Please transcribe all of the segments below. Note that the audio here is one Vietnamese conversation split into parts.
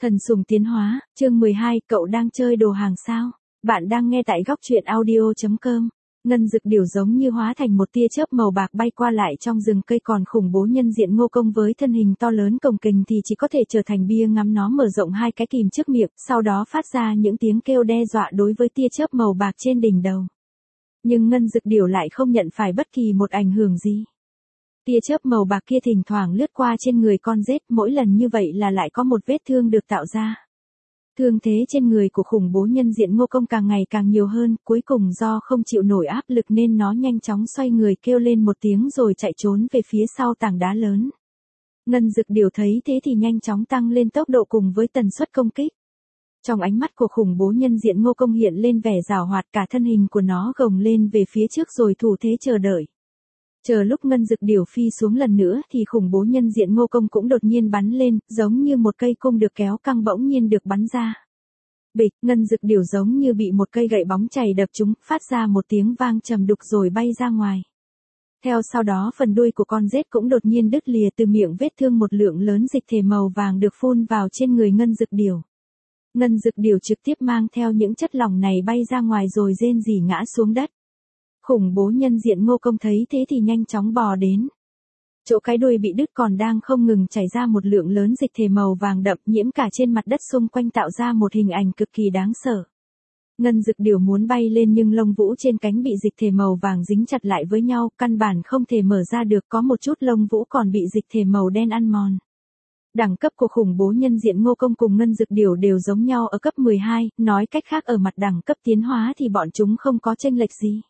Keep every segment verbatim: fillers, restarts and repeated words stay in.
Thần sùng tiến hóa, chương mười hai, cậu đang chơi đồ hàng sao? Bạn đang nghe tại góc truyện audio chấm com. Ngân Dực Điểu giống như hóa thành một tia chớp màu bạc bay qua lại trong rừng cây, còn khủng bố nhân diện Ngô Công với thân hình to lớn cồng kềnh thì chỉ có thể trở thành bia ngắm. Nó mở rộng hai cái kìm trước miệng, sau đó phát ra những tiếng kêu đe dọa đối với tia chớp màu bạc trên đỉnh đầu. Nhưng Ngân Dực Điểu lại không nhận phải bất kỳ một ảnh hưởng gì. Tia chớp màu bạc kia thỉnh thoảng lướt qua trên người con rết, mỗi lần như vậy là lại có một vết thương được tạo ra. Thương thế trên người của khủng bố nhân diện Ngô Công càng ngày càng nhiều hơn, cuối cùng do không chịu nổi áp lực nên nó nhanh chóng xoay người kêu lên một tiếng rồi chạy trốn về phía sau tảng đá lớn. Ngân Dực Điểu thấy thế thì nhanh chóng tăng lên tốc độ cùng với tần suất công kích. Trong ánh mắt của khủng bố nhân diện Ngô Công hiện lên vẻ giảo hoạt, cả thân hình của nó gồng lên về phía trước rồi thủ thế chờ đợi. Chờ lúc Ngân Dực Điểu phi xuống lần nữa thì khủng bố nhân diện Ngô Công cũng đột nhiên bắn lên, giống như một cây cung được kéo căng bỗng nhiên được bắn ra. Bịch, Ngân Dực Điểu giống như bị một cây gậy bóng chày đập trúng, phát ra một tiếng vang trầm đục rồi bay ra ngoài. Theo sau đó phần đuôi của con rết cũng đột nhiên đứt lìa, từ miệng vết thương một lượng lớn dịch thể màu vàng được phun vào trên người Ngân Dực Điểu. Ngân Dực Điểu trực tiếp mang theo những chất lỏng này bay ra ngoài rồi rên rỉ ngã xuống đất. Khủng bố nhân diện Ngô Công thấy thế thì nhanh chóng bò đến. Chỗ cái đuôi bị đứt còn đang không ngừng chảy ra một lượng lớn dịch thể màu vàng đậm, nhiễm cả trên mặt đất xung quanh, tạo ra một hình ảnh cực kỳ đáng sợ. Ngân Dực Điểu muốn bay lên nhưng lông vũ trên cánh bị dịch thể màu vàng dính chặt lại với nhau, căn bản không thể mở ra được, có một chút lông vũ còn bị dịch thể màu đen ăn mòn. Đẳng cấp của khủng bố nhân diện Ngô Công cùng Ngân Dực Điểu đều giống nhau ở cấp mười hai, nói cách khác ở mặt đẳng cấp tiến hóa thì bọn chúng không có chênh lệch gì.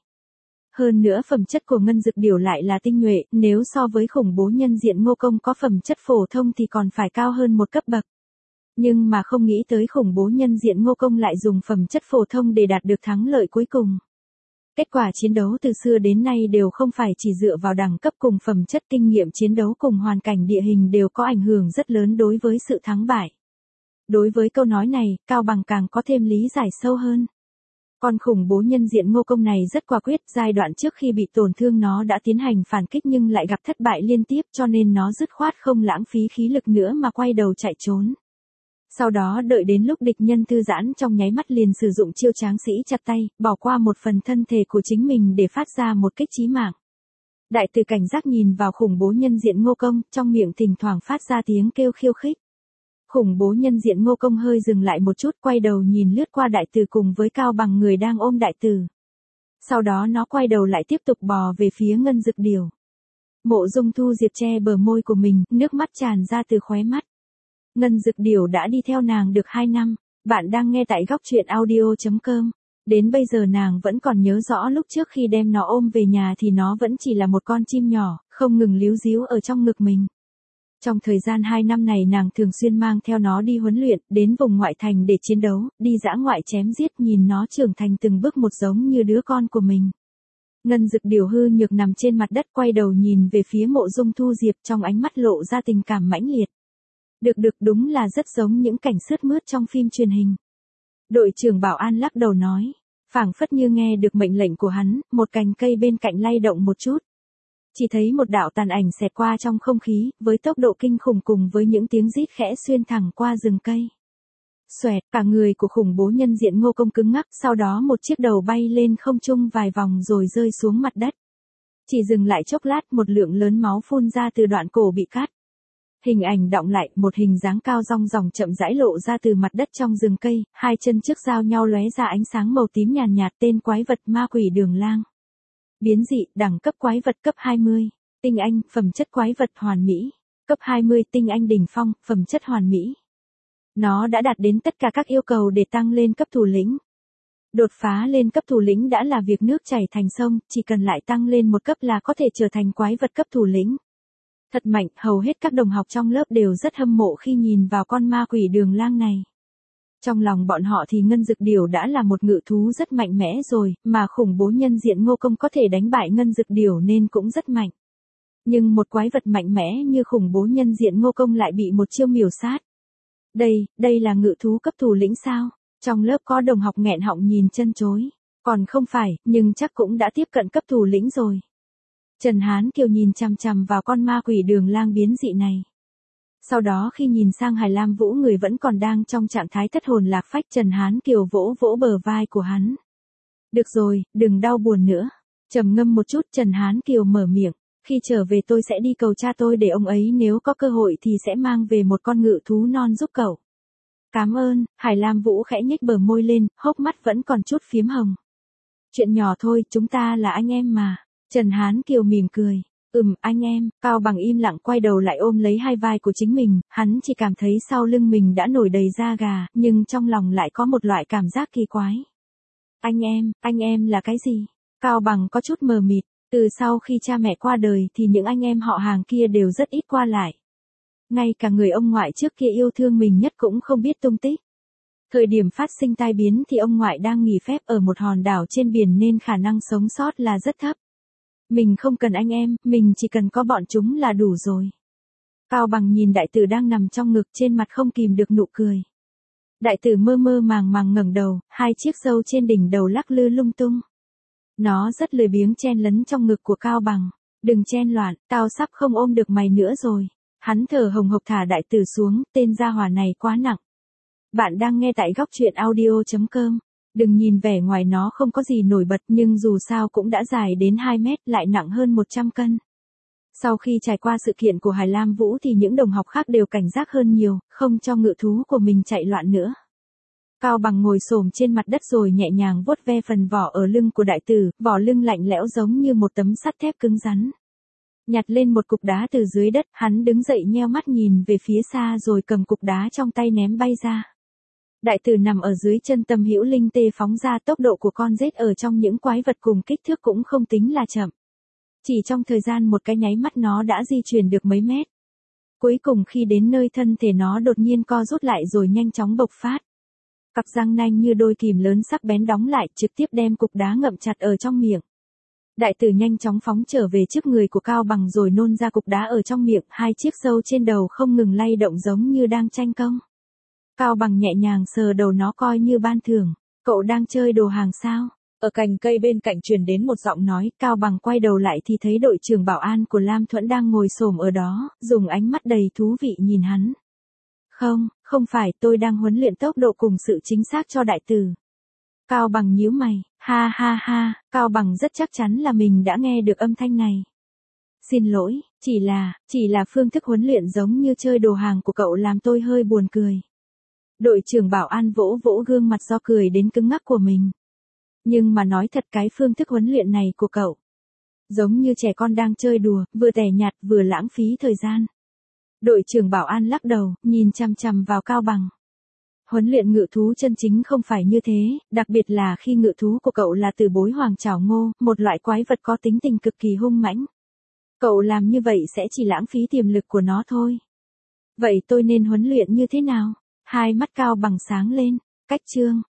Hơn nữa phẩm chất của Ngân Dực Điểu lại là tinh nhuệ, nếu so với khủng bố nhân diện Ngô Công có phẩm chất phổ thông thì còn phải cao hơn một cấp bậc. Nhưng mà không nghĩ tới khủng bố nhân diện Ngô Công lại dùng phẩm chất phổ thông để đạt được thắng lợi cuối cùng. Kết quả chiến đấu từ xưa đến nay đều không phải chỉ dựa vào đẳng cấp cùng phẩm chất, kinh nghiệm chiến đấu cùng hoàn cảnh địa hình đều có ảnh hưởng rất lớn đối với sự thắng bại. Đối với câu nói này, Cao Bằng càng có thêm lý giải sâu hơn. Con khủng bố nhân diện Ngô Công này rất quả quyết, giai đoạn trước khi bị tổn thương nó đã tiến hành phản kích nhưng lại gặp thất bại liên tiếp, cho nên nó dứt khoát không lãng phí khí lực nữa mà quay đầu chạy trốn. Sau đó đợi đến lúc địch nhân thư giãn trong nháy mắt liền sử dụng chiêu tráng sĩ chặt tay, bỏ qua một phần thân thể của chính mình để phát ra một kích chí mạng. Đại Từ cảnh giác nhìn vào khủng bố nhân diện Ngô Công, trong miệng thỉnh thoảng phát ra tiếng kêu khiêu khích. Khủng bố nhân diện Ngô Công hơi dừng lại một chút, quay đầu nhìn lướt qua Đại Từ cùng với Cao Bằng người đang ôm Đại Từ. Sau đó nó quay đầu lại tiếp tục bò về phía Ngân Dực Điểu. Mộ Dung Thu Diệp che bờ môi của mình, nước mắt tràn ra từ khóe mắt. Ngân Dực Điểu đã đi theo nàng được hai năm, bạn đang nghe tại góc truyện audio chấm com. Đến bây giờ nàng vẫn còn nhớ rõ lúc trước khi đem nó ôm về nhà thì nó vẫn chỉ là một con chim nhỏ, không ngừng líu ríu ở trong ngực mình. Trong thời gian hai năm này nàng thường xuyên mang theo nó đi huấn luyện, đến vùng ngoại thành để chiến đấu, đi dã ngoại chém giết, nhìn nó trưởng thành từng bước một giống như đứa con của mình. Ngân Dực Điểu hư nhược nằm trên mặt đất, quay đầu nhìn về phía Mộ Dung Thu Diệp, trong ánh mắt lộ ra tình cảm mãnh liệt. Được được, đúng là rất giống những cảnh sướt mướt trong phim truyền hình. Đội trưởng bảo an lắc đầu nói, phảng phất như nghe được mệnh lệnh của hắn, một cành cây bên cạnh lay động một chút. Chỉ thấy một đạo tàn ảnh xẹt qua trong không khí, với tốc độ kinh khủng cùng với những tiếng rít khẽ xuyên thẳng qua rừng cây. Xoẹt, cả người của khủng bố nhân diện Ngô Công cứng ngắc, sau đó một chiếc đầu bay lên không trung vài vòng rồi rơi xuống mặt đất. Chỉ dừng lại chốc lát, một lượng lớn máu phun ra từ đoạn cổ bị cắt. Hình ảnh đọng lại, một hình dáng cao rong ròng chậm rãi lộ ra từ mặt đất trong rừng cây, hai chân trước giao nhau lóe ra ánh sáng màu tím nhàn nhạt, tên quái vật ma quỷ đường lang. Biến dị, đẳng cấp quái vật cấp hai mươi, tinh anh, phẩm chất quái vật hoàn mỹ, cấp hai mươi tinh anh đỉnh phong, phẩm chất hoàn mỹ. Nó đã đạt đến tất cả các yêu cầu để tăng lên cấp thủ lĩnh. Đột phá lên cấp thủ lĩnh đã là việc nước chảy thành sông, chỉ cần lại tăng lên một cấp là có thể trở thành quái vật cấp thủ lĩnh. Thật mạnh, hầu hết các đồng học trong lớp đều rất hâm mộ khi nhìn vào con ma quỷ đường lang này. Trong lòng bọn họ thì Ngân Dực Điểu đã là một ngự thú rất mạnh mẽ rồi, mà khủng bố nhân diện Ngô Công có thể đánh bại Ngân Dực Điểu nên cũng rất mạnh. Nhưng một quái vật mạnh mẽ như khủng bố nhân diện Ngô Công lại bị một chiêu miểu sát. Đây, đây là ngự thú cấp thủ lĩnh sao? Trong lớp có đồng học nghẹn họng nhìn chân chối. Còn không phải, nhưng chắc cũng đã tiếp cận cấp thủ lĩnh rồi. Trần Hán Kiều nhìn chằm chằm vào con ma quỷ đường lang biến dị này. Sau đó khi nhìn sang Hải Lam Vũ người vẫn còn đang trong trạng thái thất hồn lạc phách, Trần Hán Kiều vỗ vỗ bờ vai của hắn. Được rồi, đừng đau buồn nữa. Trầm ngâm một chút, Trần Hán Kiều mở miệng. Khi trở về tôi sẽ đi cầu cha tôi để ông ấy nếu có cơ hội thì sẽ mang về một con ngự thú non giúp cậu. Cảm ơn, Hải Lam Vũ khẽ nhếch bờ môi lên, hốc mắt vẫn còn chút phiếm hồng. Chuyện nhỏ thôi, chúng ta là anh em mà. Trần Hán Kiều mỉm cười. Ừm, anh em. Cao Bằng im lặng quay đầu lại ôm lấy hai vai của chính mình, hắn chỉ cảm thấy sau lưng mình đã nổi đầy da gà, nhưng trong lòng lại có một loại cảm giác kỳ quái. Anh em, anh em là cái gì? Cao Bằng có chút mờ mịt, từ sau khi cha mẹ qua đời thì những anh em họ hàng kia đều rất ít qua lại. Ngay cả người ông ngoại trước kia yêu thương mình nhất cũng không biết tung tích. Thời điểm phát sinh tai biến thì ông ngoại đang nghỉ phép ở một hòn đảo trên biển nên khả năng sống sót là rất thấp. Mình không cần anh em, mình chỉ cần có bọn chúng là đủ rồi. Cao Bằng nhìn đại tử đang nằm trong ngực, trên mặt không kìm được nụ cười. Đại tử mơ mơ màng màng ngẩng đầu, hai chiếc râu trên đỉnh đầu lắc lư lung tung. Nó rất lười biếng chen lấn trong ngực của Cao Bằng. Đừng chen loạn, tao sắp không ôm được mày nữa rồi. Hắn thở hồng hộc thả đại tử xuống, tên gia hỏa này quá nặng. Bạn đang nghe tại góc truyện audio chấm com. Đừng nhìn vẻ ngoài nó không có gì nổi bật nhưng dù sao cũng đã dài đến hai mét, lại nặng hơn một trăm cân. Sau khi trải qua sự kiện của Hải Lam Vũ thì những đồng học khác đều cảnh giác hơn nhiều, không cho ngự thú của mình chạy loạn nữa. Cao Bằng ngồi xổm trên mặt đất rồi nhẹ nhàng vuốt ve phần vỏ ở lưng của đại tử, vỏ lưng lạnh lẽo giống như một tấm sắt thép cứng rắn. Nhặt lên một cục đá từ dưới đất, hắn đứng dậy nheo mắt nhìn về phía xa rồi cầm cục đá trong tay ném bay ra. Đại tử nằm ở dưới chân Tâm Hữu Linh tê phóng ra, tốc độ của con rết ở trong những quái vật cùng kích thước cũng không tính là chậm. Chỉ trong thời gian một cái nháy mắt nó đã di chuyển được mấy mét. Cuối cùng khi đến nơi thân thể nó đột nhiên co rút lại rồi nhanh chóng bộc phát. Cặp răng nanh như đôi kìm lớn sắc bén đóng lại, trực tiếp đem cục đá ngậm chặt ở trong miệng. Đại tử nhanh chóng phóng trở về trước người của Cao Bằng rồi nôn ra cục đá ở trong miệng, hai chiếc râu trên đầu không ngừng lay động giống như đang tranh công. Cao Bằng nhẹ nhàng sờ đầu nó coi như ban thưởng. Cậu đang chơi đồ hàng sao? Ở cành cây bên cạnh truyền đến một giọng nói, Cao Bằng quay đầu lại thì thấy đội trưởng bảo an của Lam Thuẫn đang ngồi xổm ở đó, dùng ánh mắt đầy thú vị nhìn hắn. Không, không phải, tôi đang huấn luyện tốc độ cùng sự chính xác cho đại tử. Cao Bằng nhíu mày, ha ha ha, Cao Bằng rất chắc chắn là mình đã nghe được âm thanh này. Xin lỗi, chỉ là, chỉ là phương thức huấn luyện giống như chơi đồ hàng của cậu làm tôi hơi buồn cười. Đội trưởng bảo an vỗ vỗ gương mặt do cười đến cứng ngắc của mình. Nhưng mà nói thật, cái phương thức huấn luyện này của cậu giống như trẻ con đang chơi đùa, vừa tẻ nhạt vừa lãng phí thời gian. Đội trưởng bảo an lắc đầu, nhìn chằm chằm vào Cao Bằng. Huấn luyện ngự thú chân chính không phải như thế, đặc biệt là khi ngự thú của cậu là Tử Bối Hoàng Trảo Ngô, một loại quái vật có tính tình cực kỳ hung mãnh. Cậu làm như vậy sẽ chỉ lãng phí tiềm lực của nó thôi. Vậy tôi nên huấn luyện như thế nào? Hai mắt Cao Bằng sáng lên. Cách chương.